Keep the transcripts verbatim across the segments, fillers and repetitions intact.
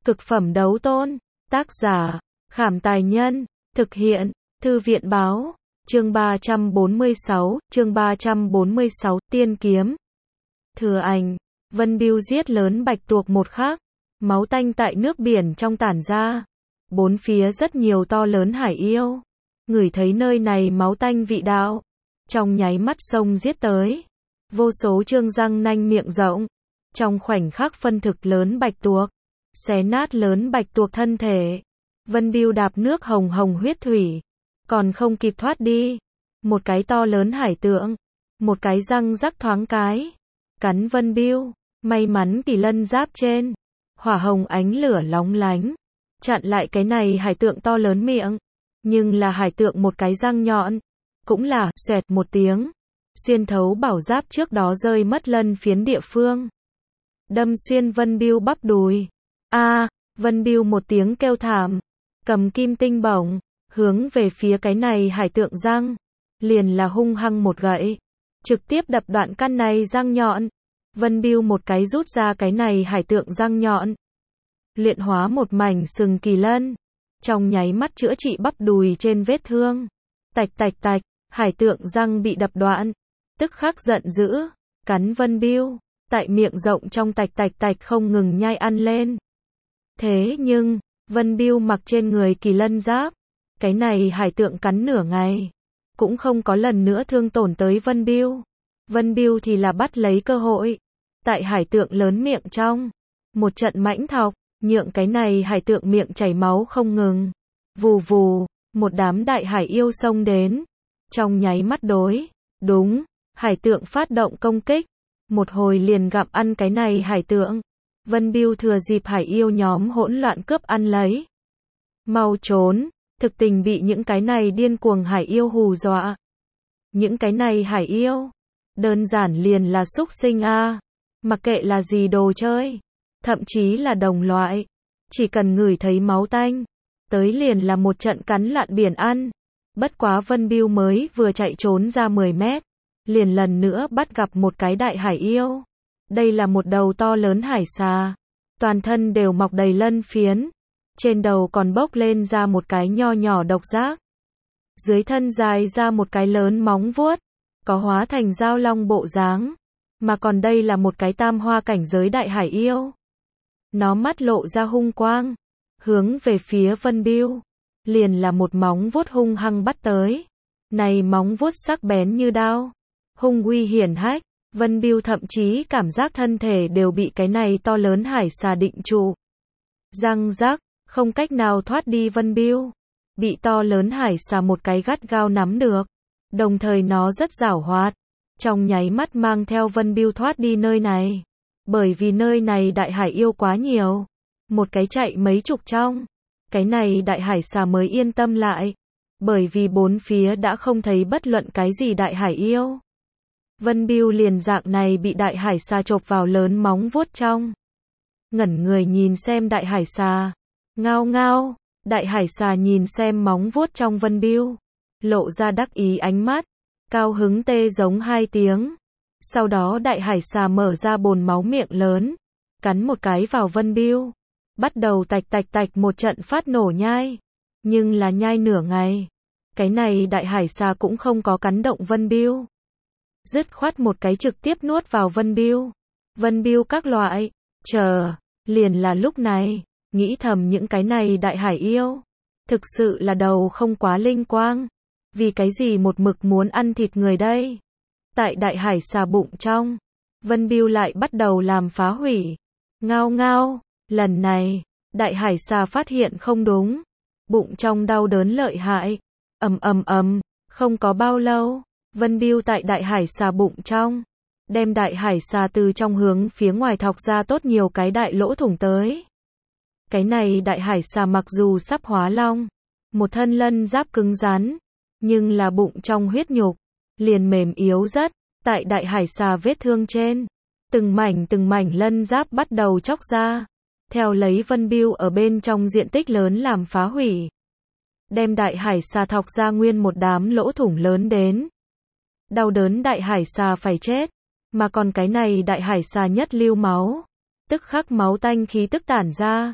Cực phẩm đấu tôn. Tác giả, Khảm Tài Nhân. Thực hiện, Thư viện Báo. Chương ba trăm bốn mươi sáu, chương ba trăm bốn mươi sáu, Tiên Kiếm. Thừa ảnh, Vân Bưu giết lớn bạch tuộc một khắc, máu tanh tại nước biển trong tản ra. Bốn phía rất nhiều to lớn hải yêu. Ngửi thấy nơi này máu tanh vị đạo. Trong nháy mắt sông giết tới. Vô số trương răng nanh miệng rộng. Trong khoảnh khắc phân thực lớn bạch tuộc. Xé nát lớn bạch tuộc thân thể. Vân Bưu đạp nước hồng hồng huyết thủy. Còn không kịp thoát đi. Một cái to lớn hải tượng. Một cái răng rắc thoáng cái. Cắn Vân Bưu. May mắn kỳ lân giáp trên. Hỏa hồng ánh lửa lóng lánh. Chặn lại cái này hải tượng to lớn miệng. Nhưng là hải tượng một cái răng nhọn. Cũng là, xoẹt một tiếng. Xuyên thấu bảo giáp trước đó rơi mất lân phiến địa phương. Đâm xuyên Vân Bưu bắp đùi. A, à, Vân Bưu một tiếng kêu thảm. Cầm kim tinh bổng. Hướng về phía cái này hải tượng răng. Liền là hung hăng một gậy. Trực tiếp đập đoạn căn này răng nhọn. Vân Bưu một cái rút ra cái này hải tượng răng nhọn. Luyện hóa một mảnh sừng kỳ lân. Trong nháy mắt chữa trị bắp đùi trên vết thương. Tạch tạch tạch, hải tượng răng bị đập đoạn. Tức khắc giận dữ, cắn Vân Bưu. Tại miệng rộng trong tạch tạch tạch không ngừng nhai ăn lên. Thế nhưng, Vân Bưu mặc trên người kỳ lân giáp. Cái này hải tượng cắn nửa ngày. Cũng không có lần nữa thương tổn tới Vân Bưu. Vân Bưu thì là bắt lấy cơ hội. Tại hải tượng lớn miệng trong. Một trận mãnh thọc, nhượng cái này hải tượng miệng chảy máu không ngừng. Vù vù, một đám đại hải yêu xông đến. Trong nháy mắt đối. Đúng, hải tượng phát động công kích. Một hồi liền gặm ăn cái này hải tượng. Vân Bưu thừa dịp hải yêu nhóm hỗn loạn cướp ăn lấy. Mau trốn, thực tình bị những cái này điên cuồng hải yêu hù dọa. Những cái này hải yêu, đơn giản liền là súc sinh a, à. Mặc kệ là gì đồ chơi, thậm chí là đồng loại, chỉ cần ngửi thấy máu tanh, tới liền là một trận cắn lạn biển ăn. Bất quá Vân Bưu mới vừa chạy trốn ra mười mét, liền lần nữa bắt gặp một cái đại hải yêu. Đây là một đầu to lớn hải xà, toàn thân đều mọc đầy lân phiến, trên đầu còn bốc lên ra một cái nho nhỏ độc giác. Dưới thân dài ra một cái lớn móng vuốt, có hóa thành dao long bộ dáng, mà còn đây là một cái tam hoa cảnh giới đại hải yêu. Nó mắt lộ ra hung quang, hướng về phía Vân Bưu, liền là một móng vuốt hung hăng bắt tới. Này móng vuốt sắc bén như đao, hung uy hiển hách. Vân Bưu thậm chí cảm giác thân thể đều bị cái này to lớn hải xà định trụ. Răng rắc, không cách nào thoát đi Vân Bưu. Bị to lớn hải xà một cái gắt gao nắm được. Đồng thời nó rất giảo hoạt. Trong nháy mắt mang theo Vân Bưu thoát đi nơi này. Bởi vì nơi này đại hải yêu quá nhiều. Một cái chạy mấy chục trong. Cái này đại hải xà mới yên tâm lại. Bởi vì bốn phía đã không thấy bất luận cái gì đại hải yêu. Vân Bưu liền dạng này bị đại hải xà chộp vào lớn móng vuốt trong. Ngẩn người nhìn xem đại hải xà. Ngao ngao, đại hải xà nhìn xem móng vuốt trong Vân Bưu. Lộ ra đắc ý ánh mắt. Cao hứng tê giống hai tiếng. Sau đó đại hải xà mở ra bồn máu miệng lớn. Cắn một cái vào Vân Bưu. Bắt đầu tạch tạch tạch một trận phát nổ nhai. Nhưng là nhai nửa ngày. Cái này đại hải xà cũng không có cắn động Vân Bưu. Dứt khoát một cái trực tiếp nuốt vào Vân Bưu. Vân Bưu các loại, chờ, liền là lúc này, nghĩ thầm những cái này đại hải yêu. Thực sự là đầu không quá linh quang. Vì cái gì một mực muốn ăn thịt người đây? Tại đại hải xà bụng trong, Vân Bưu lại bắt đầu làm phá hủy. Ngao ngao, lần này, đại hải xà phát hiện không đúng. Bụng trong đau đớn lợi hại. Ầm ầm ầm, không có bao lâu. Vân Bưu tại đại hải xà bụng trong, đem đại hải xà từ trong hướng phía ngoài thọc ra tốt nhiều cái đại lỗ thủng tới. Cái này đại hải xà mặc dù sắp hóa long, một thân lân giáp cứng rắn, nhưng là bụng trong huyết nhục, liền mềm yếu rất. Tại đại hải xà vết thương trên, từng mảnh từng mảnh lân giáp bắt đầu chóc ra, theo lấy Vân Bưu ở bên trong diện tích lớn làm phá hủy. Đem đại hải xà thọc ra nguyên một đám lỗ thủng lớn đến. Đau đớn đại hải xà phải chết, mà còn cái này đại hải xà nhất lưu máu, tức khắc máu tanh khí tức tản ra,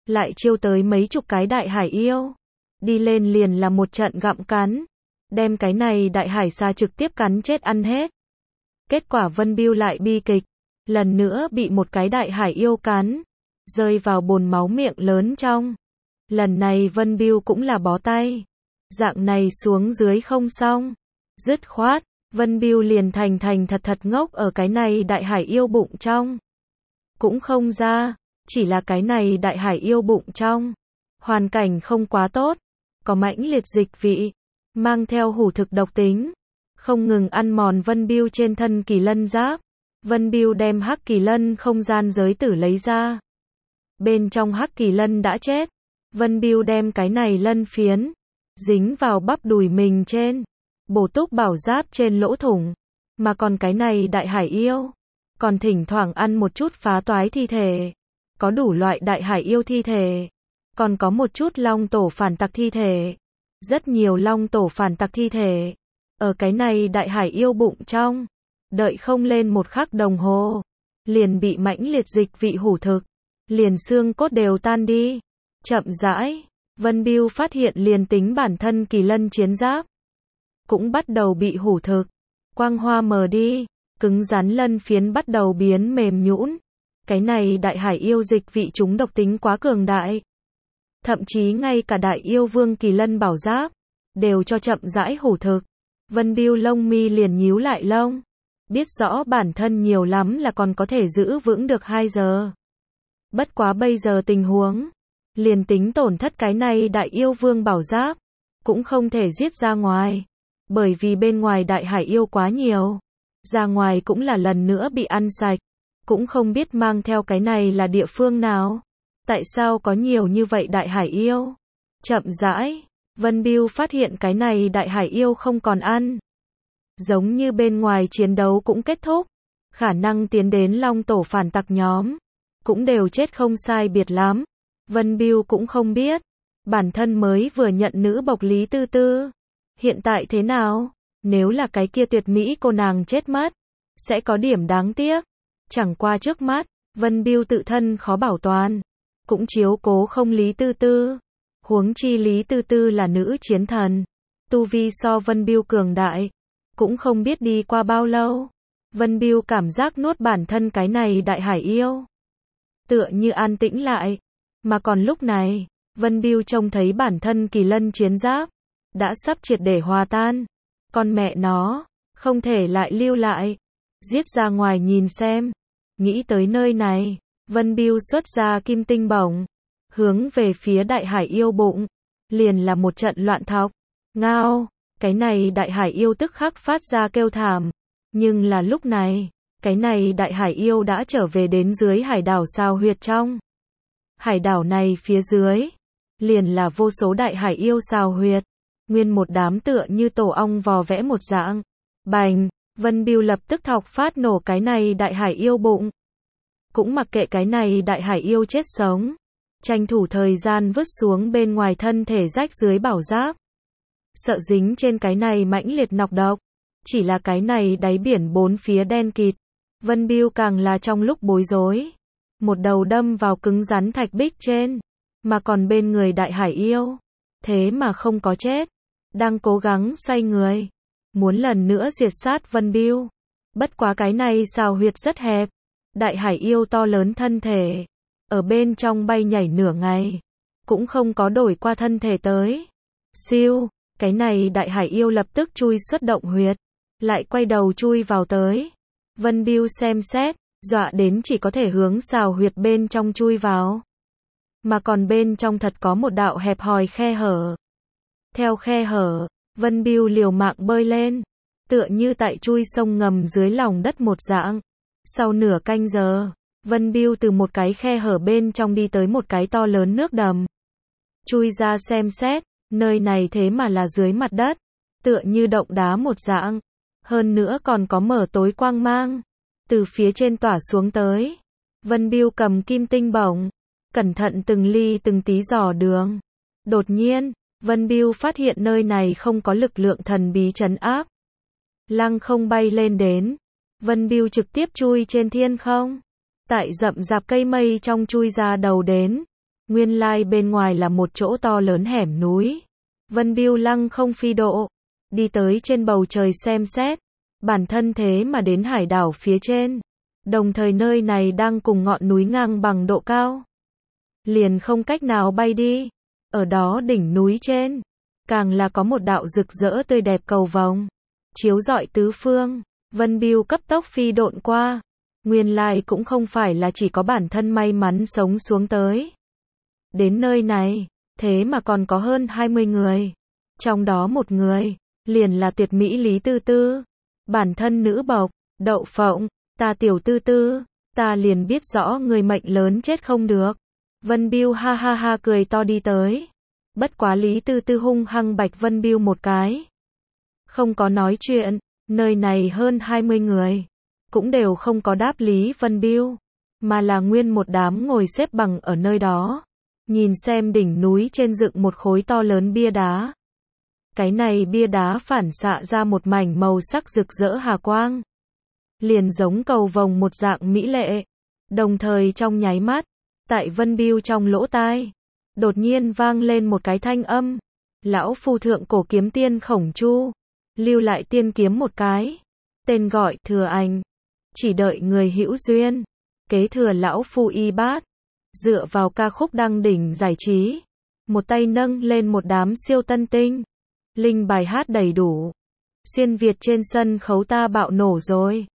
lại chiêu tới mấy chục cái đại hải yêu. Đi lên liền là một trận gặm cắn, đem cái này đại hải xa trực tiếp cắn chết ăn hết. Kết quả Vân Bưu lại bi kịch, lần nữa bị một cái đại hải yêu cắn, rơi vào bồn máu miệng lớn trong. Lần này Vân Bưu cũng là bó tay, dạng này xuống dưới không xong, dứt khoát, Vân Bưu liền thành thành thật thật ngốc ở cái này đại hải yêu bụng trong. Cũng không ra, chỉ là cái này đại hải yêu bụng trong. Hoàn cảnh không quá tốt, có mãnh liệt dịch vị, mang theo hủ thực độc tính, không ngừng ăn mòn Vân Bưu trên thân kỳ lân giáp. Vân Bưu đem hắc kỳ lân không gian giới tử lấy ra. Bên trong hắc kỳ lân đã chết. Vân Bưu đem cái này lân phiến, dính vào bắp đùi mình trên, bổ túc bảo giáp trên lỗ thủng. Mà còn cái này đại hải yêu, còn thỉnh thoảng ăn một chút phá toái thi thể. Có đủ loại đại hải yêu thi thể, còn có một chút long tổ phản tặc thi thể. Rất nhiều long tổ phản tặc thi thể. Ở cái này đại hải yêu bụng trong, đợi không lên một khắc đồng hồ, liền bị mãnh liệt dịch vị hủ thực, liền xương cốt đều tan đi. Chậm rãi, Vân Bưu phát hiện liền tính bản thân kỳ lân chiến giáp cũng bắt đầu bị hủ thực, quang hoa mờ đi, cứng rắn lân phiến bắt đầu biến mềm nhũn. Cái này đại hải yêu dịch vị chúng độc tính quá cường đại. Thậm chí ngay cả đại yêu vương kỳ lân bảo giáp đều cho chậm rãi hủ thực. Vân Bưu lông mi liền nhíu lại lông, biết rõ bản thân nhiều lắm là còn có thể giữ vững được hai giờ. Bất quá bây giờ tình huống, liền tính tổn thất cái này đại yêu vương bảo giáp, cũng không thể giết ra ngoài, bởi vì bên ngoài đại hải yêu quá nhiều, ra ngoài cũng là lần nữa bị ăn sạch, cũng không biết mang theo cái này là địa phương nào, tại sao có nhiều như vậy đại hải yêu. Chậm rãi, Vân Bưu phát hiện cái này đại hải yêu không còn ăn, giống như bên ngoài chiến đấu cũng kết thúc, khả năng tiến đến long tổ phản tặc nhóm cũng đều chết không sai biệt lắm. Vân Bưu cũng không biết, bản thân mới vừa nhận nữ bộc Lý Tư Tư, hiện tại thế nào, nếu là cái kia tuyệt mỹ cô nàng chết mất, sẽ có điểm đáng tiếc. Chẳng qua trước mắt, Vân Bưu tự thân khó bảo toàn, cũng chiếu cố không Lý Tư Tư. Huống chi Lý Tư Tư là nữ chiến thần, tu vi so Vân Bưu cường đại, cũng không biết đi qua bao lâu. Vân Bưu cảm giác nuốt bản thân cái này đại hải yêu, tựa như an tĩnh lại. Mà còn lúc này, Vân Bưu trông thấy bản thân kỳ lân chiến giáp đã sắp triệt để hòa tan. Con mẹ nó, không thể lại lưu lại, giết ra ngoài nhìn xem. Nghĩ tới nơi này, Vân Bưu xuất ra kim tinh bổng, hướng về phía đại hải yêu bụng, liền là một trận loạn thọc. Ngao, cái này đại hải yêu tức khắc phát ra kêu thảm. Nhưng là lúc này, cái này đại hải yêu đã trở về đến dưới hải đảo sao huyệt trong. Hải đảo này phía dưới, liền là vô số đại hải yêu sao huyệt, nguyên một đám tựa như tổ ong vò vẽ một dạng. Bành, Vân Bưu lập tức thọc phát nổ cái này đại hải yêu bụng. Cũng mặc kệ cái này đại hải yêu chết sống, tranh thủ thời gian vứt xuống bên ngoài thân thể rách dưới bảo giáp. Sợ dính trên cái này mãnh liệt nọc độc, chỉ là cái này đáy biển bốn phía đen kịt. Vân Bưu càng là trong lúc bối rối, một đầu đâm vào cứng rắn thạch bích trên, mà còn bên người đại hải yêu, thế mà không có chết, đang cố gắng xoay người, muốn lần nữa diệt sát Vân Bưu. Bất quá cái này sao huyệt rất hẹp, đại hải yêu to lớn thân thể, ở bên trong bay nhảy nửa ngày, cũng không có đổi qua thân thể tới. Siêu, cái này đại hải yêu lập tức chui xuất động huyệt, lại quay đầu chui vào tới. Vân Bưu xem xét, dọa đến chỉ có thể hướng xào huyệt bên trong chui vào. Mà còn bên trong thật có một đạo hẹp hòi khe hở. Theo khe hở, Vân Bưu liều mạng bơi lên, tựa như tại chui sông ngầm dưới lòng đất một dạng. Sau nửa canh giờ, Vân Bưu từ một cái khe hở bên trong đi tới một cái to lớn nước đầm. Chui ra xem xét, nơi này thế mà là dưới mặt đất, tựa như động đá một dạng. Hơn nữa còn có mở tối quang mang, từ phía trên tỏa xuống tới. Vân Bưu cầm kim tinh bổng, cẩn thận từng ly từng tí dò đường. Đột nhiên, Vân Bưu phát hiện nơi này không có lực lượng thần bí trấn áp. Lăng không bay lên đến, Vân Bưu trực tiếp chui trên thiên không. Tại rậm rạp cây mây trong chui ra đầu đến. Nguyên lai bên ngoài là một chỗ to lớn hẻm núi. Vân Bưu lăng không phi độ, đi tới trên bầu trời xem xét, bản thân thế mà đến hải đảo phía trên, đồng thời nơi này đang cùng ngọn núi ngang bằng độ cao, liền không cách nào bay đi. Ở đó đỉnh núi trên, càng là có một đạo rực rỡ tươi đẹp cầu vồng, chiếu rọi tứ phương. Vân Bưu cấp tốc phi độn qua, nguyên lai cũng không phải là chỉ có bản thân may mắn sống xuống tới. Đến nơi này, thế mà còn có hơn hai mươi người. Trong đó một người, liền là tuyệt mỹ Lý Tư Tư. Bản thân nữ bộc, đậu phộng, ta tiểu Tư Tư, ta liền biết rõ người mệnh lớn chết không được. Vân Bưu ha ha ha cười to đi tới. Bất quá Lý Tư Tư hung hăng bạch Vân Bưu một cái. Không có nói chuyện, nơi này hơn hai mươi người, cũng đều không có đáp Lý Vân Bưu, mà là nguyên một đám ngồi xếp bằng ở nơi đó. Nhìn xem đỉnh núi trên dựng một khối to lớn bia đá. Cái này bia đá phản xạ ra một mảnh màu sắc rực rỡ hà quang. Liền giống cầu vồng một dạng mỹ lệ. Đồng thời trong nháy mắt, tại Vân Bưu trong lỗ tai, đột nhiên vang lên một cái thanh âm. Lão phu thượng cổ kiếm tiên Khổng Chu, lưu lại tiên kiếm một cái. Tên gọi Thừa Ảnh. Chỉ đợi người hữu duyên, kế thừa lão phu y bát. Dựa vào ca khúc đăng đỉnh giải trí, một tay nâng lên một đám siêu tân tinh. Linh bài hát đầy đủ. Xuyên Việt trên sân khấu ta bạo nổ rồi.